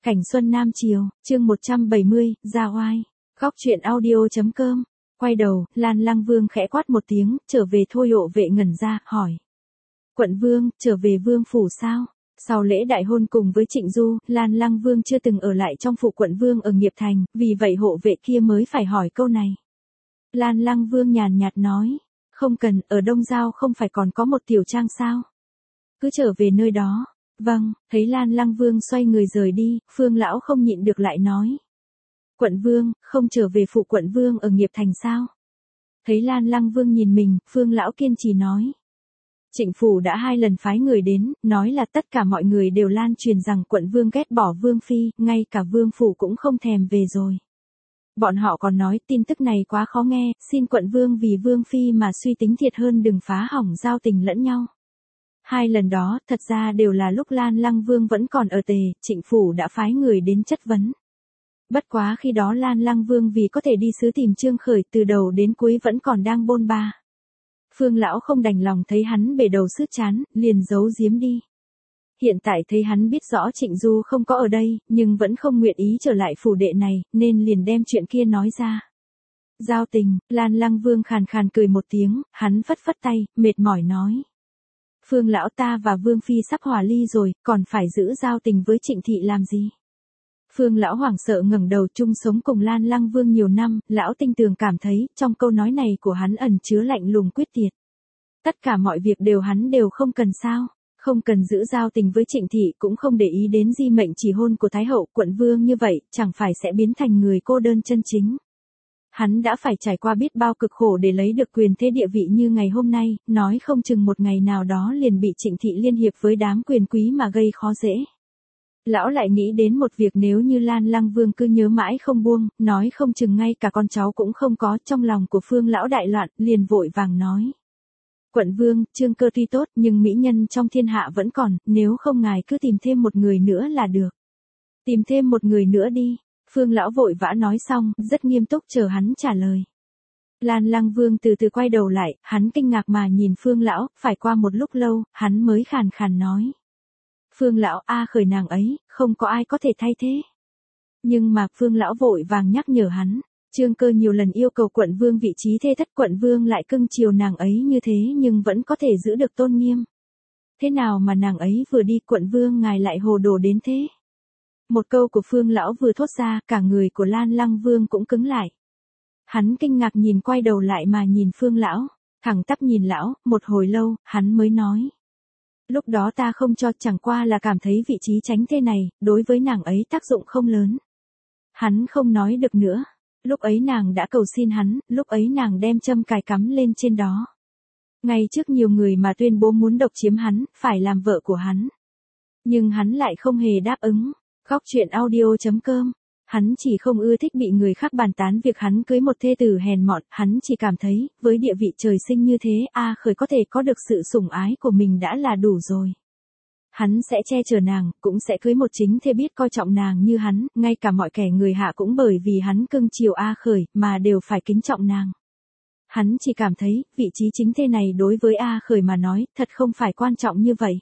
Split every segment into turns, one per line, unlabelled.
Cảnh Xuân Nam Chiều, chương 170, ra oai. Góc truyện audio.com. Quay đầu, Lan Lăng Vương khẽ quát một tiếng, trở về thôi. Hộ vệ ngẩn ra, hỏi. Quận Vương, trở về Vương phủ sao? Sau lễ đại hôn cùng với Trịnh Du, Lan Lăng Vương chưa từng ở lại trong phủ quận Vương ở Nghiệp Thành, vì vậy hộ vệ kia mới phải hỏi câu này. Lan Lăng Vương nhàn nhạt nói. Không cần, ở Đông Giao không phải còn có một tiểu trang sao? Cứ trở về nơi đó. Vâng, thấy Lan Lăng Vương xoay người rời đi, Phương lão không nhịn được lại nói. Quận Vương, không trở về phủ quận Vương ở Nghiệp Thành sao? Thấy Lan Lăng Vương nhìn mình, Phương lão kiên trì nói. Trịnh phủ đã 2 lần phái người đến, nói là tất cả mọi người đều lan truyền rằng quận Vương ghét bỏ Vương phi, ngay cả Vương phủ cũng không thèm về rồi. Bọn họ còn nói tin tức này quá khó nghe, xin quận Vương vì Vương phi mà suy tính thiệt hơn, đừng phá hỏng giao tình lẫn nhau. 2 lần đó, thật ra đều là lúc Lan Lăng Vương vẫn còn ở Tề, Trịnh phủ đã phái người đến chất vấn. Bất quá khi đó Lan Lăng Vương vì có thể đi sứ tìm Trương Khởi, từ đầu đến cuối vẫn còn đang bôn ba. Phương lão không đành lòng thấy hắn bể đầu sứt chán, liền giấu giếm đi. Hiện tại thấy hắn biết rõ Trịnh Du không có ở đây, nhưng vẫn không nguyện ý trở lại phủ đệ này, nên liền đem chuyện kia nói ra. Giao tình, Lan Lăng Vương khàn khàn cười một tiếng, hắn phất phất tay, mệt mỏi nói. Phương lão, ta và Vương phi sắp hòa ly rồi, còn phải giữ giao tình với Trịnh thị làm gì? Phương lão hoảng sợ ngẩng đầu, chung sống cùng Lan Lăng Vương nhiều năm, lão tinh tường cảm thấy, trong câu nói này của hắn ẩn chứa lạnh lùng quyết tuyệt. Tất cả mọi việc hắn đều không cần sao? Không cần giữ giao tình với Trịnh thị, cũng không để ý đến di mệnh chỉ hôn của Thái hậu, quận Vương như vậy, chẳng phải sẽ biến thành người cô đơn chân chính. Hắn đã phải trải qua biết bao cực khổ để lấy được quyền thế địa vị như ngày hôm nay, nói không chừng một ngày nào đó liền bị Trịnh thị liên hiệp với đám quyền quý mà gây khó dễ. Lão lại nghĩ đến một việc, nếu như Lan Lăng Vương cứ nhớ mãi không buông, nói không chừng ngay cả con cháu cũng không có. Trong lòng của Phương lão đại loạn, liền vội vàng nói. Quận Vương, Trương Cơ tuy tốt nhưng mỹ nhân trong thiên hạ vẫn còn, nếu không ngài cứ tìm thêm một người nữa là được. Tìm thêm một người nữa đi. Phương lão vội vã nói xong, rất nghiêm túc chờ hắn trả lời. Lan Lăng Vương từ từ quay đầu lại, hắn kinh ngạc mà nhìn Phương lão, phải qua một lúc lâu, hắn mới khàn khàn nói. Phương lão, Khởi nàng ấy, không có ai có thể thay thế. Nhưng mà Phương lão vội vàng nhắc nhở hắn, Trương Cơ nhiều lần yêu cầu quận Vương vị trí thê thất, quận Vương lại cưng chiều nàng ấy như thế nhưng vẫn có thể giữ được tôn nghiêm. Thế nào mà nàng ấy vừa đi, quận Vương ngài lại hồ đồ đến thế? Một câu của Phương lão vừa thốt ra, cả người của Lan Lăng Vương cũng cứng lại. Hắn kinh ngạc nhìn, quay đầu lại mà nhìn Phương lão, thẳng tắp nhìn lão, một hồi lâu, hắn mới nói. Lúc đó ta không cho, chẳng qua là cảm thấy vị trí tránh thê này, đối với nàng ấy tác dụng không lớn. Hắn không nói được nữa. Lúc ấy nàng đã cầu xin hắn, lúc ấy nàng đem châm cài cắm lên trên đó. Ngay trước nhiều người mà tuyên bố muốn độc chiếm hắn, phải làm vợ của hắn. Nhưng hắn lại không hề đáp ứng. Góc truyện audio.com. Hắn chỉ không ưa thích bị người khác bàn tán việc hắn cưới một thê tử hèn mọn, hắn chỉ cảm thấy, với địa vị trời sinh như thế, Khởi có thể có được sự sủng ái của mình đã là đủ rồi. Hắn sẽ che chở nàng, cũng sẽ cưới một chính thê biết coi trọng nàng như hắn, ngay cả mọi kẻ người hạ cũng bởi vì hắn cưng chiều Khởi, mà đều phải kính trọng nàng. Hắn chỉ cảm thấy, vị trí chính thê này đối với Khởi mà nói, thật không phải quan trọng như vậy.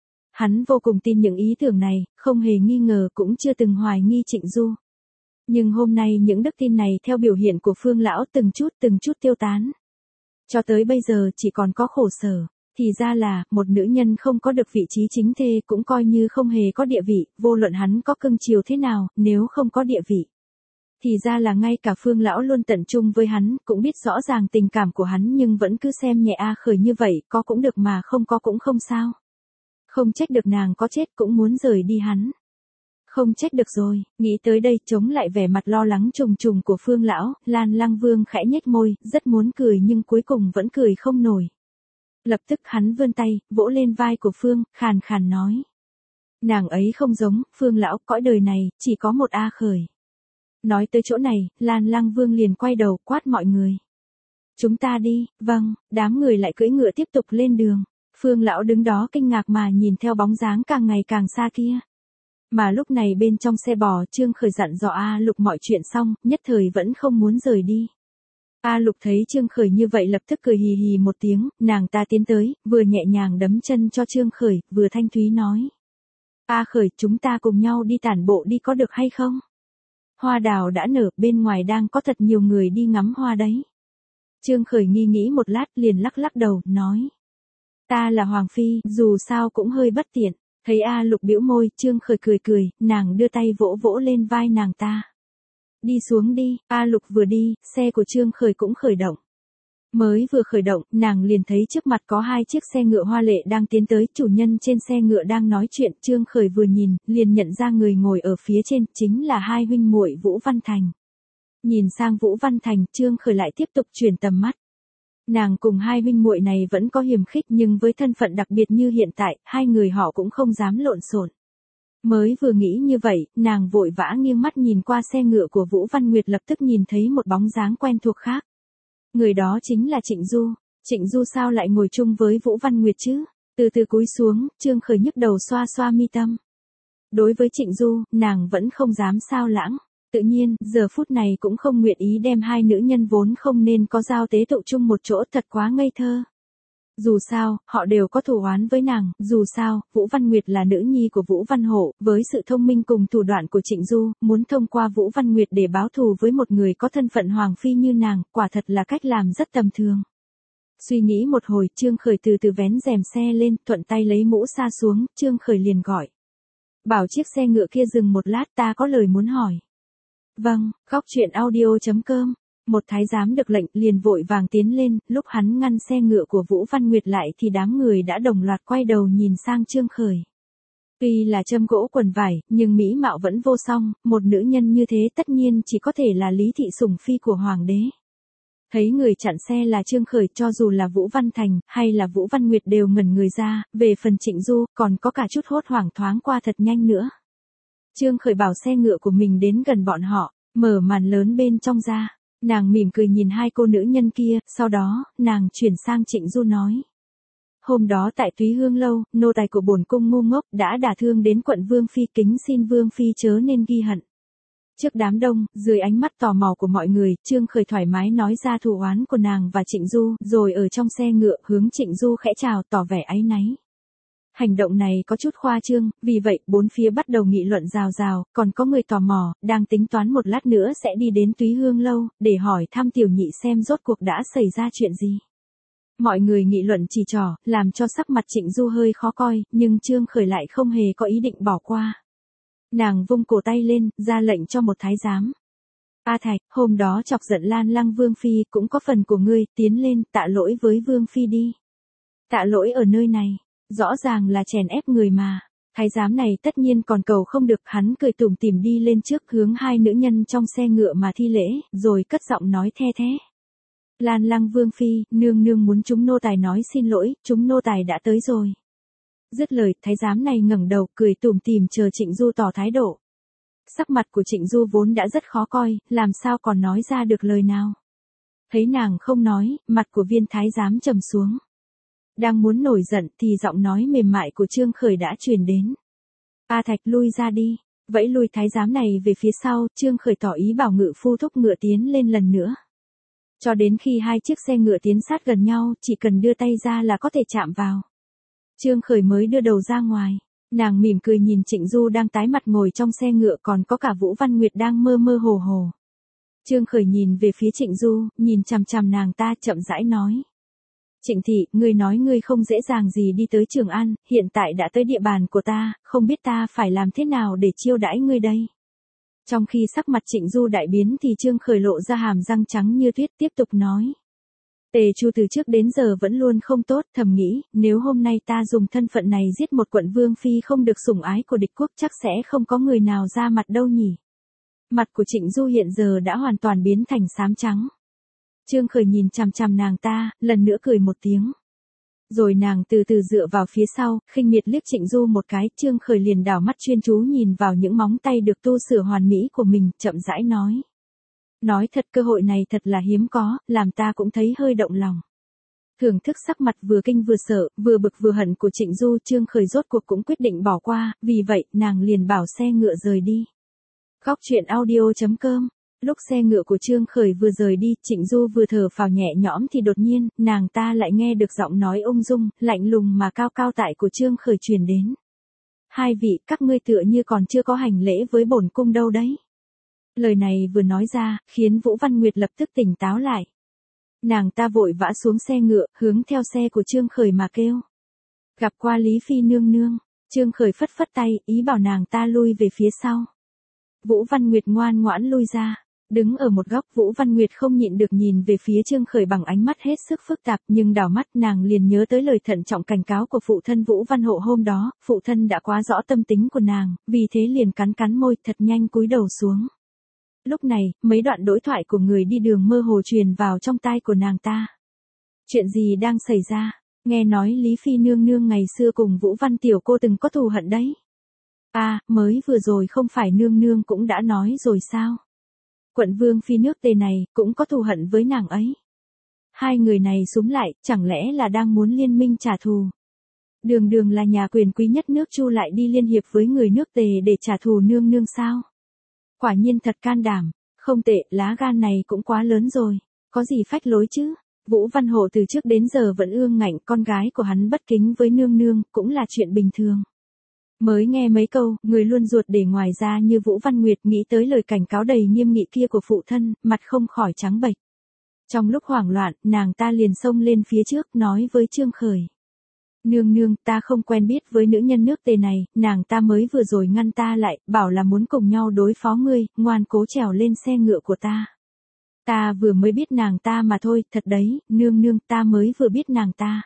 Hắn vô cùng tin những ý tưởng này, không hề nghi ngờ, cũng chưa từng hoài nghi Trịnh Du. Nhưng hôm nay những đức tin này theo biểu hiện của Phương lão từng chút tiêu tán. Cho tới bây giờ chỉ còn có khổ sở. Thì ra là, một nữ nhân không có được vị trí chính thê cũng coi như không hề có địa vị, vô luận hắn có cưng chiều thế nào, nếu không có địa vị. Thì ra là ngay cả Phương lão luôn tận trung với hắn, cũng biết rõ ràng tình cảm của hắn nhưng vẫn cứ xem nhẹ Khởi như vậy, có cũng được mà không có cũng không sao. Không trách được nàng có chết cũng muốn rời đi hắn. Không trách được rồi, nghĩ tới đây, chống lại vẻ mặt lo lắng trùng trùng của Phương lão, Lan Lăng Vương khẽ nhếch môi, rất muốn cười nhưng cuối cùng vẫn cười không nổi. Lập tức hắn vươn tay, vỗ lên vai của Phương, khàn khàn nói. Nàng ấy không giống, Phương lão, cõi đời này, chỉ có một Khởi. Nói tới chỗ này, Lan Lăng Vương liền quay đầu, quát mọi người. Chúng ta đi, vâng, đám người lại cưỡi ngựa tiếp tục lên đường. Phương lão đứng đó kinh ngạc mà nhìn theo bóng dáng càng ngày càng xa kia. Mà lúc này bên trong xe bò, Trương Khởi dặn dò Lục mọi chuyện xong, nhất thời vẫn không muốn rời đi. Lục thấy Trương Khởi như vậy lập tức cười hì hì một tiếng, nàng ta tiến tới, vừa nhẹ nhàng đấm chân cho Trương Khởi, vừa thanh thúy nói. A Khởi, chúng ta cùng nhau đi tản bộ đi có được hay không? Hoa đào đã nở, bên ngoài đang có thật nhiều người đi ngắm hoa đấy. Trương Khởi nghi nghĩ một lát liền lắc lắc đầu, nói. Ta là Hoàng Phi, dù sao cũng hơi bất tiện. Thấy A Lục bĩu môi, Trương Khởi cười cười, nàng đưa tay vỗ vỗ lên vai nàng ta. Đi xuống đi, A Lục vừa đi, xe của Trương Khởi cũng khởi động. Mới vừa khởi động, nàng liền thấy trước mặt có 2 chiếc xe ngựa hoa lệ đang tiến tới, chủ nhân trên xe ngựa đang nói chuyện, Trương Khởi vừa nhìn, liền nhận ra người ngồi ở phía trên, chính là 2 huynh muội Vũ Văn Thành. Nhìn sang Vũ Văn Thành, Trương Khởi lại tiếp tục chuyển tầm mắt. Nàng cùng 2 huynh muội này vẫn có hiềm khích nhưng với thân phận đặc biệt như hiện tại, 2 người họ cũng không dám lộn xộn. Mới vừa nghĩ như vậy, nàng vội vã nghiêng mắt nhìn qua xe ngựa của Vũ Văn Nguyệt lập tức nhìn thấy một bóng dáng quen thuộc khác. Người đó chính là Trịnh Du. Trịnh Du sao lại ngồi chung với Vũ Văn Nguyệt chứ? Từ từ cúi xuống, Trương Khởi nhức đầu xoa xoa mi tâm. Đối với Trịnh Du, nàng vẫn không dám sao lãng. Tự nhiên, giờ phút này cũng không nguyện ý đem 2 nữ nhân vốn không nên có giao tế tụ chung một chỗ, thật quá ngây thơ. Dù sao, họ đều có thù oán với nàng, dù sao, Vũ Văn Nguyệt là nữ nhi của Vũ Văn Hổ, với sự thông minh cùng thủ đoạn của Trịnh Du, muốn thông qua Vũ Văn Nguyệt để báo thù với một người có thân phận Hoàng Phi như nàng, quả thật là cách làm rất tầm thường. Suy nghĩ một hồi, Trương Khởi từ từ vén rèm xe lên, thuận tay lấy mũ sa xuống, Trương Khởi liền gọi. Bảo chiếc xe ngựa kia dừng một lát, ta có lời muốn hỏi. Vâng, Góc Truyện Audio.com. Một thái giám được lệnh liền vội vàng tiến lên, lúc hắn ngăn xe ngựa của Vũ Văn Nguyệt lại thì đám người đã đồng loạt quay đầu nhìn sang Trương Khởi. Tuy là châm gỗ quần vải, nhưng mỹ mạo vẫn vô song, một nữ nhân như thế tất nhiên chỉ có thể là Lý Thị sủng phi của Hoàng đế. Thấy người chặn xe là Trương Khởi, cho dù là Vũ Văn Thành, hay là Vũ Văn Nguyệt đều ngẩn người ra, về phần Trịnh Du, còn có cả chút hốt hoảng thoáng qua thật nhanh nữa. Trương Khởi bảo xe ngựa của mình đến gần bọn họ, mở màn lớn bên trong ra. Nàng mỉm cười nhìn 2 cô nữ nhân kia, sau đó, nàng chuyển sang Trịnh Du nói. Hôm đó tại Túy Hương Lâu, nô tài của bổn cung ngu ngốc đã đả thương đến quận Vương Phi, kính xin Vương Phi chớ nên ghi hận. Trước đám đông, dưới ánh mắt tò mò của mọi người, Trương Khởi thoải mái nói ra thù oán của nàng và Trịnh Du, rồi ở trong xe ngựa hướng Trịnh Du khẽ chào tỏ vẻ áy náy. Hành động này có chút khoa trương, vì vậy, 4 phía bắt đầu nghị luận rào rào, còn có người tò mò, đang tính toán một lát nữa sẽ đi đến Túy Hương Lâu, để hỏi thăm tiểu nhị xem rốt cuộc đã xảy ra chuyện gì. Mọi người nghị luận chỉ trỏ, làm cho sắc mặt Trịnh Du hơi khó coi, nhưng Trương Khởi lại không hề có ý định bỏ qua. Nàng vung cổ tay lên, ra lệnh cho một thái giám. A Thạch, hôm đó chọc giận Lan Lăng Vương Phi, cũng có phần của ngươi, tiến lên, tạ lỗi với Vương Phi đi. Tạ lỗi ở nơi này. Rõ ràng là chèn ép người mà. Thái giám này tất nhiên còn cầu không được, hắn cười tủm tỉm đi lên trước hướng 2 nữ nhân trong xe ngựa mà thi lễ, rồi cất giọng nói the thế. Lan Lăng Vương Phi, nương nương muốn chúng nô tài nói xin lỗi, chúng nô tài đã tới rồi. Dứt lời, thái giám này ngẩng đầu, cười tủm tỉm chờ Trịnh Du tỏ thái độ. Sắc mặt của Trịnh Du vốn đã rất khó coi, làm sao còn nói ra được lời nào. Thấy nàng không nói, mặt của viên thái giám trầm xuống. Đang muốn nổi giận thì giọng nói mềm mại của Trương Khởi đã truyền đến. A Thạch lui ra đi. Vẫy lui thái giám này về phía sau, Trương Khởi tỏ ý bảo ngự phu thúc ngựa tiến lên lần nữa. Cho đến khi 2 chiếc xe ngựa tiến sát gần nhau, chỉ cần đưa tay ra là có thể chạm vào. Trương Khởi mới đưa đầu ra ngoài. Nàng mỉm cười nhìn Trịnh Du đang tái mặt ngồi trong xe ngựa, còn có cả Vũ Văn Nguyệt đang mơ mơ hồ hồ. Trương Khởi nhìn về phía Trịnh Du, nhìn chằm chằm nàng ta chậm rãi nói. Trịnh thị, ngươi nói ngươi không dễ dàng gì đi tới Trường An, hiện tại đã tới địa bàn của ta, không biết ta phải làm thế nào để chiêu đãi ngươi đây. Trong khi sắc mặt Trịnh Du đại biến thì Trương Khởi lộ ra hàm răng trắng như tuyết tiếp tục nói. Tề Chu từ trước đến giờ vẫn luôn không tốt, thầm nghĩ, nếu hôm nay ta dùng thân phận này giết một quận Vương Phi không được sủng ái của địch quốc chắc sẽ không có người nào ra mặt đâu nhỉ. Mặt của Trịnh Du hiện giờ đã hoàn toàn biến thành xám trắng. Trương Khởi nhìn chằm chằm nàng ta, lần nữa cười một tiếng. Rồi nàng từ từ dựa vào phía sau, khinh miệt liếc Trịnh Du một cái, Trương Khởi liền đảo mắt chuyên chú nhìn vào những móng tay được tu sửa hoàn mỹ của mình, chậm rãi nói. Nói thật cơ hội này thật là hiếm có, làm ta cũng thấy hơi động lòng. Thưởng thức sắc mặt vừa kinh vừa sợ, vừa bực vừa hận của Trịnh Du, Trương Khởi rốt cuộc cũng quyết định bỏ qua, vì vậy, nàng liền bảo xe ngựa rời đi. Góc Truyện Audio.com. Lúc xe ngựa của Trương Khởi vừa rời đi, Trịnh Du vừa thở phào nhẹ nhõm thì đột nhiên, nàng ta lại nghe được giọng nói ung dung, lạnh lùng mà cao cao tại của Trương Khởi truyền đến. Hai vị, các ngươi tựa như còn chưa có hành lễ với bổn cung đâu đấy. Lời này vừa nói ra, khiến Vũ Văn Nguyệt lập tức tỉnh táo lại. Nàng ta vội vã xuống xe ngựa, hướng theo xe của Trương Khởi mà kêu. Gặp qua Lý Phi nương nương, Trương Khởi phất phất tay, ý bảo nàng ta lui về phía sau. Vũ Văn Nguyệt ngoan ngoãn lui ra. Đứng ở một góc, Vũ Văn Nguyệt không nhịn được nhìn về phía Trương Khởi bằng ánh mắt hết sức phức tạp, nhưng đảo mắt nàng liền nhớ tới lời thận trọng cảnh cáo của phụ thân Vũ Văn Hộ hôm đó, phụ thân đã quá rõ tâm tính của nàng, vì thế liền cắn cắn môi thật nhanh cúi đầu xuống. Lúc này, mấy đoạn đối thoại của người đi đường mơ hồ truyền vào trong tai của nàng ta. Chuyện gì đang xảy ra? Nghe nói Lý Phi nương nương ngày xưa cùng Vũ Văn tiểu cô từng có thù hận đấy. Mới vừa rồi không phải nương nương cũng đã nói rồi sao? Quận vương phi nước Tề này cũng có thù hận với nàng ấy. Hai người này xúm lại, chẳng lẽ là đang muốn liên minh trả thù? Đường đường là nhà quyền quý nhất nước Chu lại đi liên hiệp với người nước Tề để trả thù nương nương sao? Quả nhiên thật can đảm, không tệ, lá gan này cũng quá lớn rồi, có gì phách lối chứ? Vũ Văn Hộ từ trước đến giờ vẫn ương ngạnh con gái của hắn bất kính với nương nương, cũng là chuyện bình thường. Mới nghe mấy câu, người luôn ruột để ngoài ra như Vũ Văn Nguyệt nghĩ tới lời cảnh cáo đầy nghiêm nghị kia của phụ thân, mặt không khỏi trắng bệch. Trong lúc hoảng loạn, nàng ta liền xông lên phía trước nói với Trương Khởi. Nương nương, ta không quen biết với nữ nhân nước Tề này, nàng ta mới vừa rồi ngăn ta lại, bảo là muốn cùng nhau đối phó ngươi, ngoan cố trèo lên xe ngựa của ta. Ta vừa mới biết nàng ta mà thôi, thật đấy, nương nương, ta mới vừa biết nàng ta.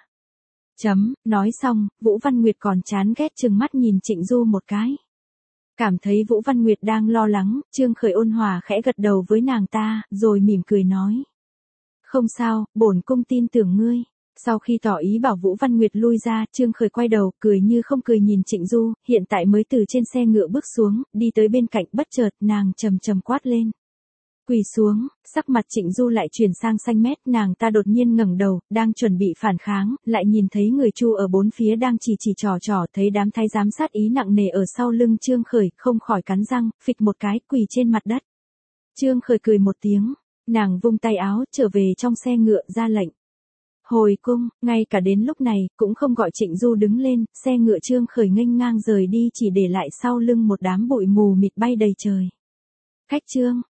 Nói xong, Vũ Văn Nguyệt còn chán ghét trừng mắt nhìn Trịnh Du một cái. Cảm thấy Vũ Văn Nguyệt đang lo lắng, Trương Khởi ôn hòa khẽ gật đầu với nàng ta, rồi mỉm cười nói. Không sao, bổn cung tin tưởng ngươi. Sau khi tỏ ý bảo Vũ Văn Nguyệt lui ra, Trương Khởi quay đầu, cười như không cười nhìn Trịnh Du, hiện tại mới từ trên xe ngựa bước xuống, đi tới bên cạnh, bất chợt, nàng trầm trầm quát lên. Quỳ xuống, sắc mặt Trịnh Du lại chuyển sang xanh mét, nàng ta đột nhiên ngẩng đầu, đang chuẩn bị phản kháng, lại nhìn thấy người Chu ở bốn phía đang chỉ trò, thấy đám thái giám sát ý nặng nề ở sau lưng Trương Khởi, không khỏi cắn răng, phịch một cái, quỳ trên mặt đất. Trương Khởi cười một tiếng, nàng vung tay áo, trở về trong xe ngựa, ra lệnh. Hồi cung, ngay cả đến lúc này, cũng không gọi Trịnh Du đứng lên, xe ngựa Trương Khởi nghênh ngang rời đi chỉ để lại sau lưng một đám bụi mù mịt bay đầy trời. Khách Trương.